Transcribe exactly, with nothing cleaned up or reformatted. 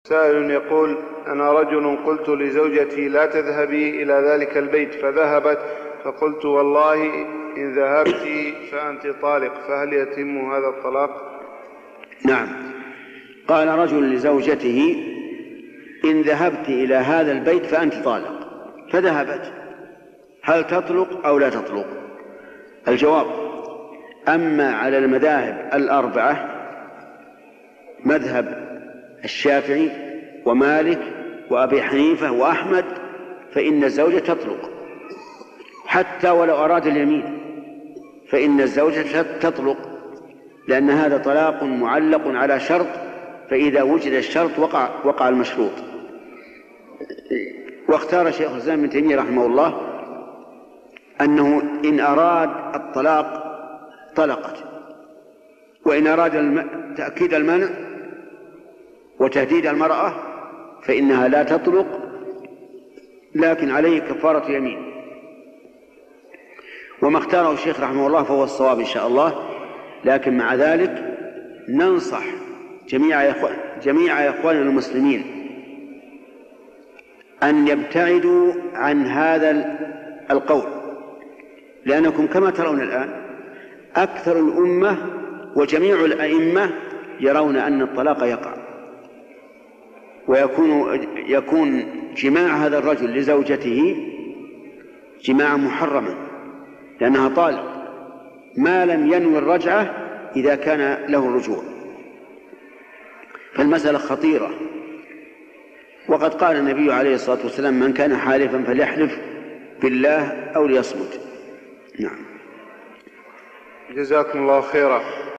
سائل يقول: أنا رجل قلت لزوجتي لا تذهبي إلى ذلك البيت فذهبت، فقلت والله إن ذهبت فأنت طالق، فهل يتم هذا الطلاق؟ نعم. قال رجل لزوجته: إن ذهبت إلى هذا البيت فأنت طالق، فذهبت، هل تطلق أو لا تطلق؟ الجواب: أما على المذاهب الأربعة، مذهب الشافعي ومالك وأبي حنيفة وأحمد، فإن الزوجة تطلق حتى ولو أراد اليمين، فإن الزوجة تطلق، لأن هذا طلاق معلق على شرط، فإذا وجد الشرط وقع, وقع المشروط. واختار شيخ الإسلام ابن تيمية رحمه الله أنه إن أراد الطلاق طلقت، وإن أراد الم... تأكيد المنع وتهديد المرأة فإنها لا تطلق، لكن عليه كفارة يمين. وما اختاره الشيخ رحمه الله فهو الصواب إن شاء الله، لكن مع ذلك ننصح جميع جميع إخواننا المسلمين أن يبتعدوا عن هذا القول، لأنكم كما ترون الآن أكثر الأمة وجميع الأئمة يرون أن الطلاق يقع، ويكون يكون جماع هذا الرجل لزوجته جماعا محرما، لأنها طالق ما لم ينوي الرجعة إذا كان له الرجوع. فالمسألة خطيرة. وقد قال النبي عليه الصلاة والسلام: من كان حالفا فليحلف بالله أو ليصمت. نعم. جزاكم الله خيرا.